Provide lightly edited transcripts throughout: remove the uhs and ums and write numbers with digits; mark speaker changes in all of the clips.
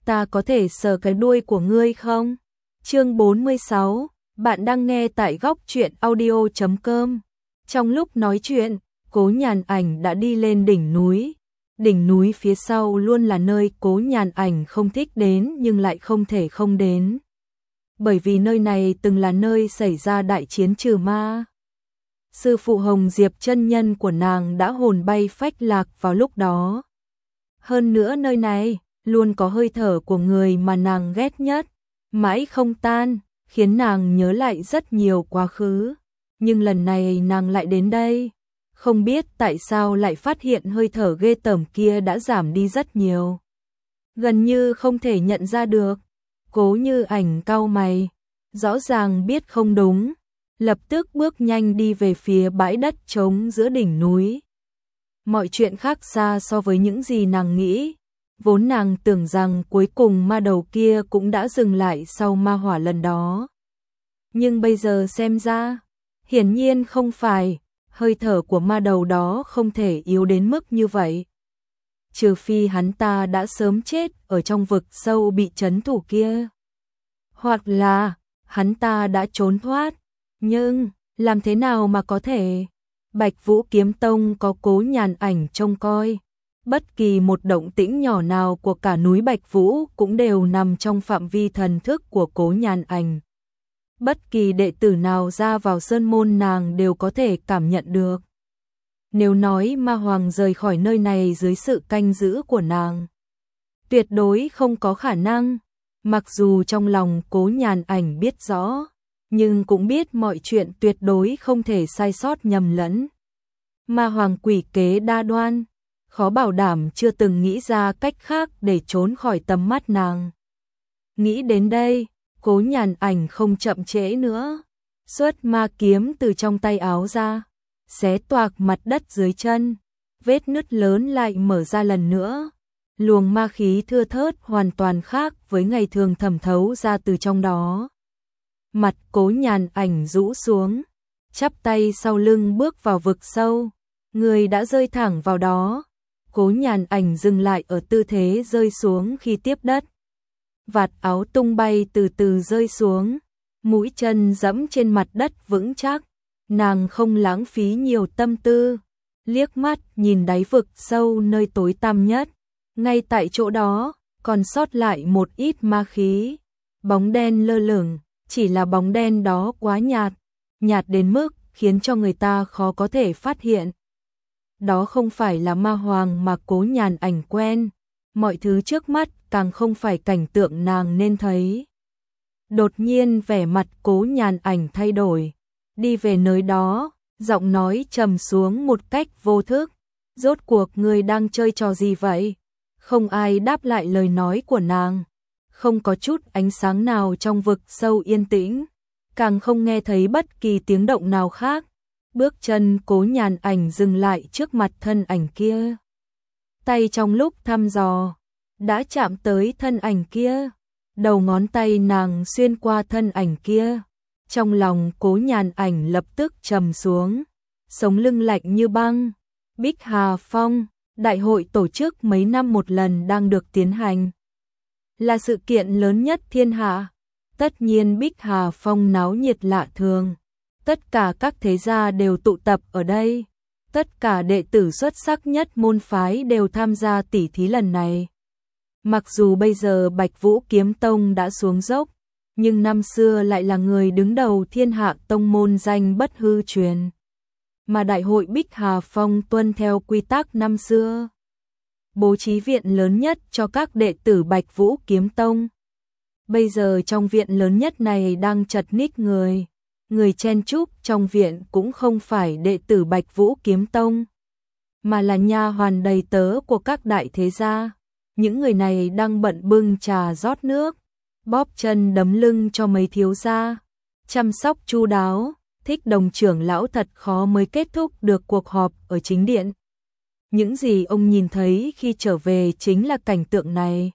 Speaker 1: ta có thể sờ cái đuôi của ngươi không? Chương 46, bạn đang nghe tại góc truyện audio.com. Trong lúc nói chuyện, Cố Nhàn Ảnh đã đi lên đỉnh núi. Đỉnh núi phía sau luôn là nơi Cố Nhàn Ảnh không thích đến nhưng lại không thể không đến. Bởi vì nơi này từng là nơi xảy ra đại chiến trừ ma. Sư phụ Hồng Diệp chân nhân của nàng đã hồn bay phách lạc vào lúc đó. Hơn nữa nơi này luôn có hơi thở của người mà nàng ghét nhất, mãi không tan, khiến nàng nhớ lại rất nhiều quá khứ. Nhưng lần này nàng lại đến đây, không biết tại sao lại phát hiện hơi thở ghê tởm kia đã giảm đi rất nhiều. Gần như không thể nhận ra được. Cố Như Ảnh cau mày, rõ ràng biết không đúng, lập tức bước nhanh đi về phía bãi đất trống giữa đỉnh núi. Mọi chuyện khác xa so với những gì nàng nghĩ. Vốn nàng tưởng rằng cuối cùng ma đầu kia cũng đã dừng lại sau ma hỏa lần đó. Nhưng bây giờ xem ra, hiển nhiên không phải, hơi thở của ma đầu đó không thể yếu đến mức như vậy. Trừ phi hắn ta đã sớm chết ở trong vực sâu bị trấn thủ kia. Hoặc là, hắn ta đã trốn thoát. Nhưng, làm thế nào mà có thể? Bạch Vũ Kiếm Tông có Cố Nhàn Ảnh trông coi. Bất kỳ một động tĩnh nhỏ nào của cả núi Bạch Vũ cũng đều nằm trong phạm vi thần thức của Cố Nhàn Ảnh. Bất kỳ đệ tử nào ra vào sơn môn nàng đều có thể cảm nhận được. Nếu nói ma hoàng rời khỏi nơi này dưới sự canh giữ của nàng, tuyệt đối không có khả năng. Mặc dù trong lòng Cố Nhàn Ảnh biết rõ, nhưng cũng biết mọi chuyện tuyệt đối không thể sai sót nhầm lẫn. Ma hoàng quỷ kế đa đoan, khó bảo đảm chưa từng nghĩ ra cách khác để trốn khỏi tầm mắt nàng. Nghĩ đến đây, Cố Nhàn Ảnh không chậm trễ nữa, xuất ma kiếm từ trong tay áo ra, xé toạc mặt đất dưới chân, vết nứt lớn lại mở ra lần nữa. Luồng ma khí thưa thớt hoàn toàn khác với ngày thường thẩm thấu ra từ trong đó. Mặt Cố Nhàn Ảnh rũ xuống, chắp tay sau lưng bước vào vực sâu, người đã rơi thẳng vào đó. Cố Nhàn Ảnh dừng lại ở tư thế rơi xuống khi tiếp đất. Vạt áo tung bay từ từ rơi xuống, mũi chân dẫm trên mặt đất vững chắc. Nàng không lãng phí nhiều tâm tư, liếc mắt nhìn đáy vực sâu nơi tối tăm nhất. Ngay tại chỗ đó, còn sót lại một ít ma khí. Bóng đen lơ lửng, chỉ là bóng đen đó quá nhạt, nhạt đến mức khiến cho người ta khó có thể phát hiện. Đó không phải là ma hoàng mà Cố Nhàn Ảnh quen, mọi thứ trước mắt càng không phải cảnh tượng nàng nên thấy. Đột nhiên vẻ mặt Cố Nhàn Ảnh thay đổi, đi về nơi đó, giọng nói trầm xuống một cách vô thức. Rốt cuộc người đang chơi trò gì vậy? Không ai đáp lại lời nói của nàng, không có chút ánh sáng nào trong vực sâu yên tĩnh, càng không nghe thấy bất kỳ tiếng động nào khác. Bước chân Cố Nhàn Ảnh dừng lại trước mặt thân ảnh kia. Tay trong lúc thăm dò, đã chạm tới thân ảnh kia. Đầu ngón tay nàng xuyên qua thân ảnh kia. Trong lòng Cố Nhàn Ảnh lập tức trầm xuống, sống lưng lạnh như băng. Bích Hà Phong, đại hội tổ chức mấy năm một lần đang được tiến hành. Là sự kiện lớn nhất thiên hạ. Tất nhiên Bích Hà Phong náo nhiệt lạ thường. Tất cả các thế gia đều tụ tập ở đây. Tất cả đệ tử xuất sắc nhất môn phái đều tham gia tỉ thí lần này. Mặc dù bây giờ Bạch Vũ Kiếm Tông đã xuống dốc, nhưng năm xưa lại là người đứng đầu thiên hạ tông môn danh bất hư truyền. Mà đại hội Bích Hà Phong tuân theo quy tắc năm xưa, bố trí viện lớn nhất cho các đệ tử Bạch Vũ Kiếm Tông. Bây giờ trong viện lớn nhất này đang chật ních người. Người chen chúc trong viện cũng không phải đệ tử Bạch Vũ Kiếm Tông, mà là nha hoàn đầy tớ của các đại thế gia. Những người này đang bận bưng trà rót nước, bóp chân đấm lưng cho mấy thiếu gia, chăm sóc chu đáo. Thích Đồng trưởng lão thật khó mới kết thúc được cuộc họp ở chính điện. Những gì ông nhìn thấy khi trở về chính là cảnh tượng này.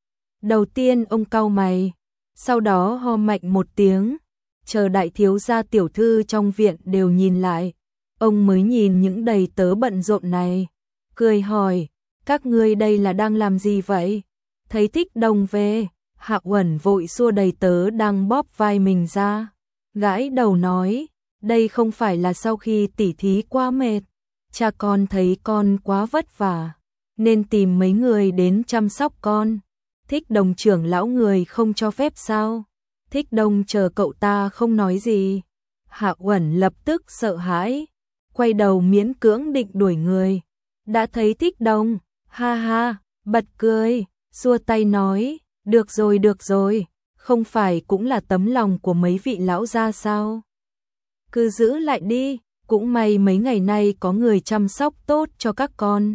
Speaker 1: Đầu tiên ông cau mày, sau đó ho mạnh một tiếng, chờ đại thiếu gia tiểu thư trong viện đều nhìn lại, ông mới nhìn những đầy tớ bận rộn này, cười hỏi, các ngươi đây là đang làm gì vậy? Thấy Thích Đồng về, Hạ Uẩn vội xua đầy tớ đang bóp vai mình ra, gãi đầu nói, đây không phải là sau khi tỉ thí quá mệt, cha con thấy con quá vất vả, nên tìm mấy người đến chăm sóc con. Thích Đồng trưởng lão người không cho phép sao? Thích Đồng chờ cậu ta không nói gì. Hạ Uẩn lập tức sợ hãi, quay đầu miễn cưỡng định đuổi người. Đã thấy Thích Đồng, ha ha, bật cười, xua tay nói, được rồi, không phải cũng là tấm lòng của mấy vị lão gia sao? Cứ giữ lại đi, cũng may mấy ngày nay có người chăm sóc tốt cho các con.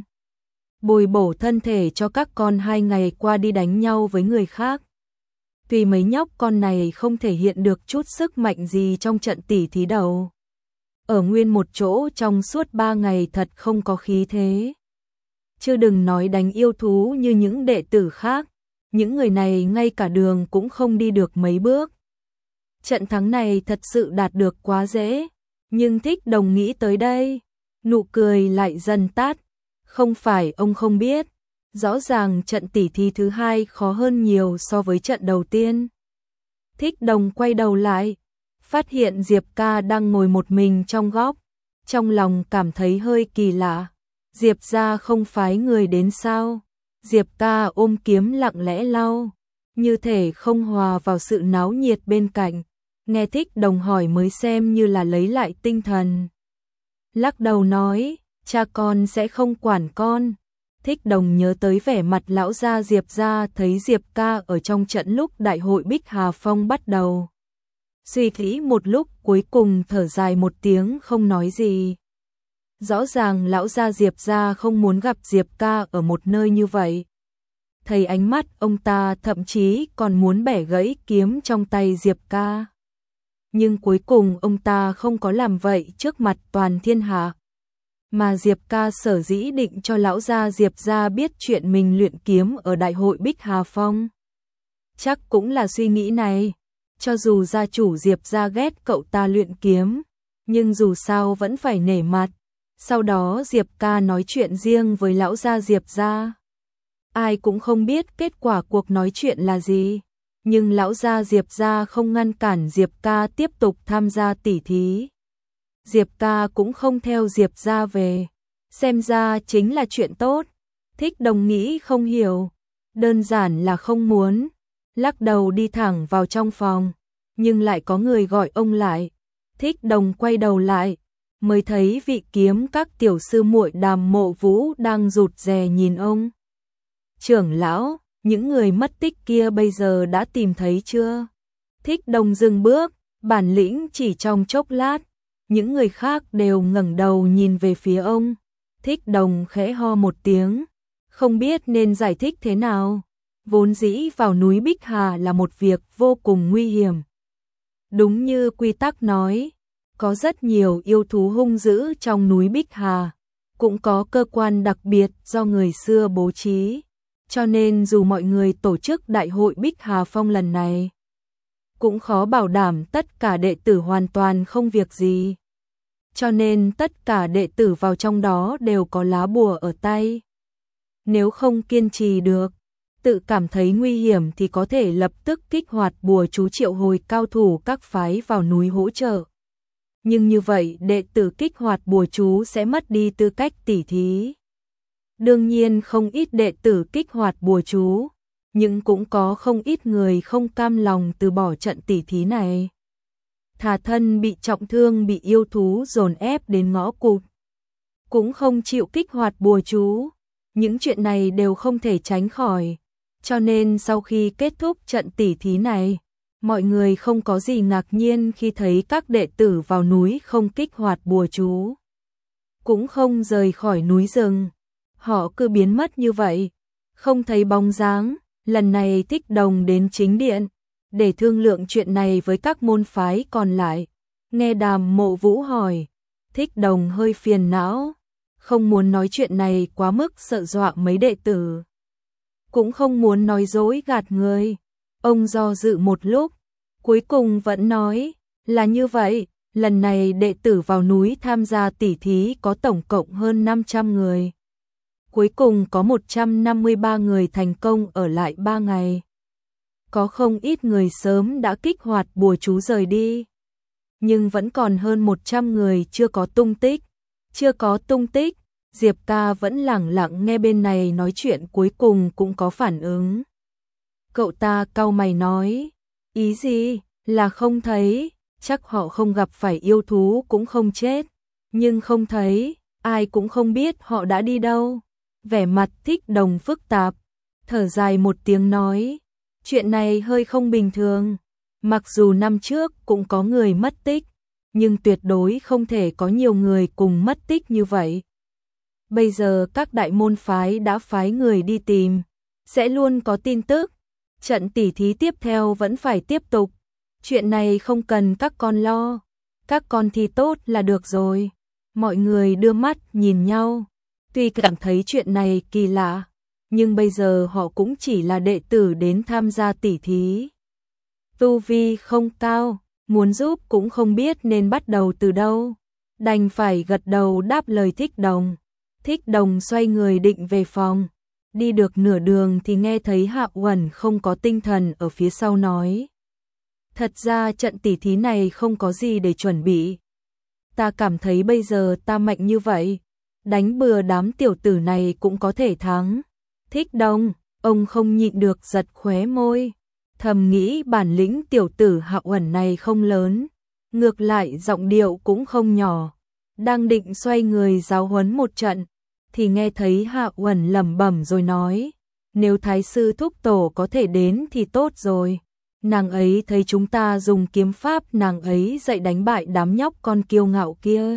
Speaker 1: Bồi bổ thân thể cho các con 2 ngày qua đi đánh nhau với người khác. Tuy mấy nhóc con này không thể hiện được chút sức mạnh gì trong trận tỉ thí đầu. Ở nguyên một chỗ trong suốt 3 ngày thật không có khí thế. Chứ đừng nói đánh yêu thú như những đệ tử khác, những người này ngay cả đường cũng không đi được mấy bước. Trận thắng này thật sự đạt được quá dễ, nhưng Thích Đồng nghĩ tới đây, nụ cười lại dần tắt. Không phải ông không biết, rõ ràng trận tỉ thí thứ 2 khó hơn nhiều so với trận đầu tiên. Thích Đồng quay đầu lại, phát hiện Diệp Ca đang ngồi một mình trong góc, trong lòng cảm thấy hơi kỳ lạ. Diệp gia không phái người đến sao? Diệp Ca ôm kiếm lặng lẽ lau, như thể không hòa vào sự náo nhiệt bên cạnh. Nghe Thích Đồng hỏi mới xem như là lấy lại tinh thần. Lắc đầu nói, cha con sẽ không quản con. Thích Đồng nhớ tới vẻ mặt lão gia Diệp gia thấy Diệp Ca ở trong trận lúc đại hội Bích Hà Phong bắt đầu. Suy nghĩ một lúc cuối cùng thở dài một tiếng không nói gì. Rõ ràng lão gia Diệp gia không muốn gặp Diệp Ca ở một nơi như vậy. Thấy ánh mắt ông ta thậm chí còn muốn bẻ gãy kiếm trong tay Diệp Ca. Nhưng cuối cùng ông ta không có làm vậy trước mặt toàn thiên hạ. Mà Diệp Ca sở dĩ định cho lão gia Diệp gia biết chuyện mình luyện kiếm ở đại hội Bích Hà Phong. Chắc cũng là suy nghĩ này, cho dù gia chủ Diệp gia ghét cậu ta luyện kiếm, nhưng dù sao vẫn phải nể mặt. Sau đó Diệp Ca nói chuyện riêng với lão gia Diệp gia. Ai cũng không biết kết quả cuộc nói chuyện là gì, nhưng lão gia Diệp gia không ngăn cản Diệp Ca tiếp tục tham gia tỉ thí. Diệp Ca cũng không theo Diệp gia về, xem ra chính là chuyện tốt. Thích Đồng nghĩ không hiểu, đơn giản là không muốn, lắc đầu đi thẳng vào trong phòng, nhưng lại có người gọi ông lại. Thích Đồng quay đầu lại, mới thấy vị kiếm các tiểu sư muội Đàm Mộ Vũ đang rụt rè nhìn ông. Trưởng lão, những người mất tích kia bây giờ đã tìm thấy chưa? Thích Đồng dừng bước, bản lĩnh chỉ trong chốc lát, những người khác đều ngẩng đầu nhìn về phía ông. Thích Đồng khẽ ho một tiếng, không biết nên giải thích thế nào. Vốn dĩ vào núi Bích Hà là một việc vô cùng nguy hiểm. Đúng như quy tắc nói, có rất nhiều yêu thú hung dữ trong núi Bích Hà, cũng có cơ quan đặc biệt do người xưa bố trí. Cho nên dù mọi người tổ chức đại hội Bích Hà Phong lần này, cũng khó bảo đảm tất cả đệ tử hoàn toàn không việc gì. Cho nên tất cả đệ tử vào trong đó đều có lá bùa ở tay. Nếu không kiên trì được, tự cảm thấy nguy hiểm thì có thể lập tức kích hoạt bùa chú triệu hồi cao thủ các phái vào núi hỗ trợ. Nhưng như vậy đệ tử kích hoạt bùa chú sẽ mất đi tư cách tỉ thí. Đương nhiên không ít đệ tử kích hoạt bùa chú, nhưng cũng có không ít người không cam lòng từ bỏ trận tỉ thí này. Thà thân bị trọng thương bị yêu thú dồn ép đến ngõ cụt, cũng không chịu kích hoạt bùa chú. Những chuyện này đều không thể tránh khỏi. Cho nên sau khi kết thúc trận tỉ thí này, mọi người không có gì ngạc nhiên khi thấy các đệ tử vào núi không kích hoạt bùa chú, cũng không rời khỏi núi rừng. Họ cứ biến mất như vậy, không thấy bóng dáng. Lần này Thích Đồng đến chính điện để thương lượng chuyện này với các môn phái còn lại. Nghe Đàm Mộ Vũ hỏi, Thích Đồng hơi phiền não, không muốn nói chuyện này quá mức sợ dọa mấy đệ tử, cũng không muốn nói dối gạt người. Ông do dự một lúc, cuối cùng vẫn nói, là như vậy, lần này đệ tử vào núi tham gia tỉ thí có tổng cộng hơn 500 người. Cuối cùng có 153 người thành công ở lại 3 ngày. Có không ít người sớm đã kích hoạt bùa chú rời đi. Nhưng vẫn còn hơn 100 người chưa có tung tích. Chưa có tung tích, Diệp ca vẫn lẳng lặng nghe bên này nói chuyện, cuối cùng cũng có phản ứng. Cậu ta cau mày nói, ý gì, là không thấy, chắc họ không gặp phải yêu thú cũng không chết. Nhưng không thấy, ai cũng không biết họ đã đi đâu. Vẻ mặt Thích Đồng phức tạp, thở dài một tiếng nói, chuyện này hơi không bình thường. Mặc dù năm trước cũng có người mất tích, nhưng tuyệt đối không thể có nhiều người cùng mất tích như vậy. Bây giờ các đại môn phái đã phái người đi tìm, sẽ luôn có tin tức. Trận tỉ thí tiếp theo vẫn phải tiếp tục. Chuyện này không cần các con lo, các con thi tốt là được rồi. Mọi người đưa mắt nhìn nhau, tuy cảm thấy chuyện này kỳ lạ, nhưng bây giờ họ cũng chỉ là đệ tử đến tham gia tỉ thí. Tu vi không cao, muốn giúp cũng không biết nên bắt đầu từ đâu. Đành phải gật đầu đáp lời Thích Đồng. Thích Đồng xoay người định về phòng. Đi được nửa đường thì nghe thấy Hạ Uẩn không có tinh thần ở phía sau nói. Thật ra trận tỉ thí này không có gì để chuẩn bị. Ta cảm thấy bây giờ ta mạnh như vậy, đánh bừa đám tiểu tử này cũng có thể thắng. Thích Đồng, ông không nhịn được giật khóe môi. Thầm nghĩ bản lĩnh tiểu tử Hạ Uẩn này không lớn, ngược lại giọng điệu cũng không nhỏ. Đang định xoay người giáo huấn một trận, thì nghe thấy Hạ Uẩn lẩm bẩm rồi nói, nếu Thái sư thúc tổ có thể đến thì tốt rồi. Nàng ấy thấy chúng ta dùng kiếm pháp nàng ấy dạy đánh bại đám nhóc con kiêu ngạo kia,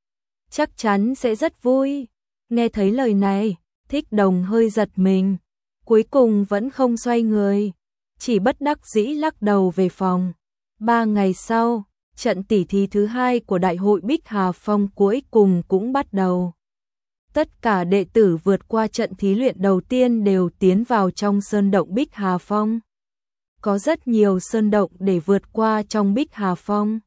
Speaker 1: chắc chắn sẽ rất vui. Nghe thấy lời này, Thích Đồng hơi giật mình, cuối cùng vẫn không xoay người, chỉ bất đắc dĩ lắc đầu về phòng. 3 ngày sau, trận tỉ thí thứ 2 của Đại hội Bích Hà Phong cuối cùng cũng bắt đầu. Tất cả đệ tử vượt qua trận thí luyện đầu tiên đều tiến vào trong sơn động Bích Hà Phong. Có rất nhiều sơn động để vượt qua trong Bích Hà Phong.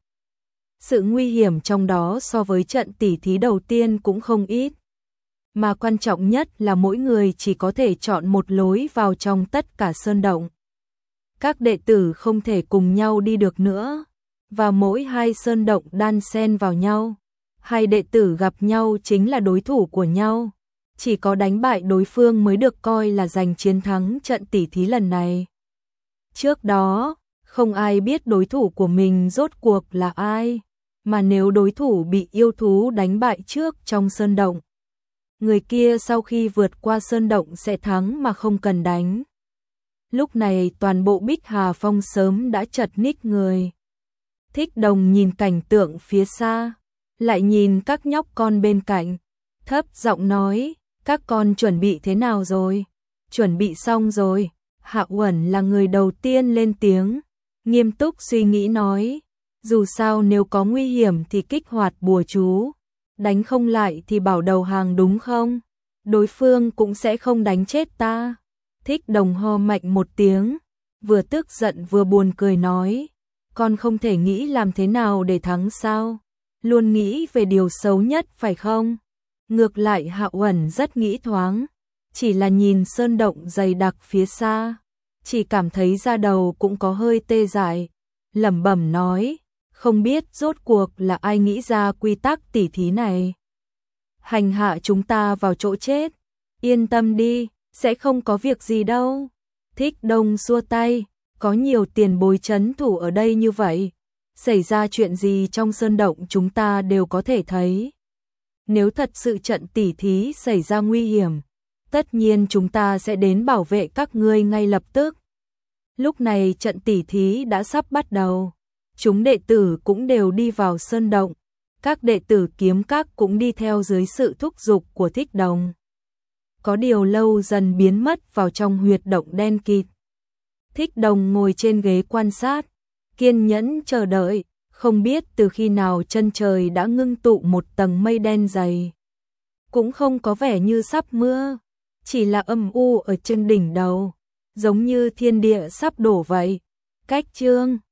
Speaker 1: Sự nguy hiểm trong đó so với trận tỉ thí đầu tiên cũng không ít. Mà quan trọng nhất là mỗi người chỉ có thể chọn một lối vào trong tất cả sơn động. Các đệ tử không thể cùng nhau đi được nữa. Và mỗi hai sơn động đan xen vào nhau. Hai đệ tử gặp nhau chính là đối thủ của nhau. Chỉ có đánh bại đối phương mới được coi là giành chiến thắng trận tỉ thí lần này. Trước đó, không ai biết đối thủ của mình rốt cuộc là ai. Mà nếu đối thủ bị yêu thú đánh bại trước trong sơn động, người kia sau khi vượt qua sơn động sẽ thắng mà không cần đánh. Lúc này toàn bộ Bích Hà Phong sớm đã chật ních người. Thích Đồng nhìn cảnh tượng phía xa, lại nhìn các nhóc con bên cạnh, thấp giọng nói, các con chuẩn bị thế nào rồi? Chuẩn bị xong rồi. Hạ Uẩn là người đầu tiên lên tiếng, nghiêm túc suy nghĩ nói, dù sao nếu có nguy hiểm thì kích hoạt bùa chú, đánh không lại thì bảo đầu hàng đúng không? Đối phương cũng sẽ không đánh chết ta. Thích Đồng ho mạnh một tiếng, vừa tức giận vừa buồn cười nói, con không thể nghĩ làm thế nào để thắng sao? Luôn nghĩ về điều xấu nhất phải không? Ngược lại Hạ Uẩn rất nghĩ thoáng, chỉ là nhìn sơn động dày đặc phía xa, chỉ cảm thấy da đầu cũng có hơi tê dại, lẩm bẩm nói, không biết rốt cuộc là ai nghĩ ra quy tắc tỉ thí này. Hành hạ chúng ta vào chỗ chết, yên tâm đi, sẽ không có việc gì đâu. Thích Đồng xua tay, có nhiều tiền bối trấn thủ ở đây như vậy, xảy ra chuyện gì trong sơn động chúng ta đều có thể thấy. Nếu thật sự trận tỉ thí xảy ra nguy hiểm, tất nhiên chúng ta sẽ đến bảo vệ các ngươi ngay lập tức. Lúc này trận tỉ thí đã sắp bắt đầu, chúng đệ tử cũng đều đi vào sơn động, các đệ tử kiếm các cũng đi theo dưới sự thúc giục của Thích Đồng. Có điều lâu dần biến mất vào trong huyệt động đen kịt. Thích Đồng ngồi trên ghế quan sát, kiên nhẫn chờ đợi, không biết từ khi nào chân trời đã ngưng tụ một tầng mây đen dày. Cũng không có vẻ như sắp mưa, chỉ là âm u ở trên đỉnh đầu, giống như thiên địa sắp đổ vậy. Cách chương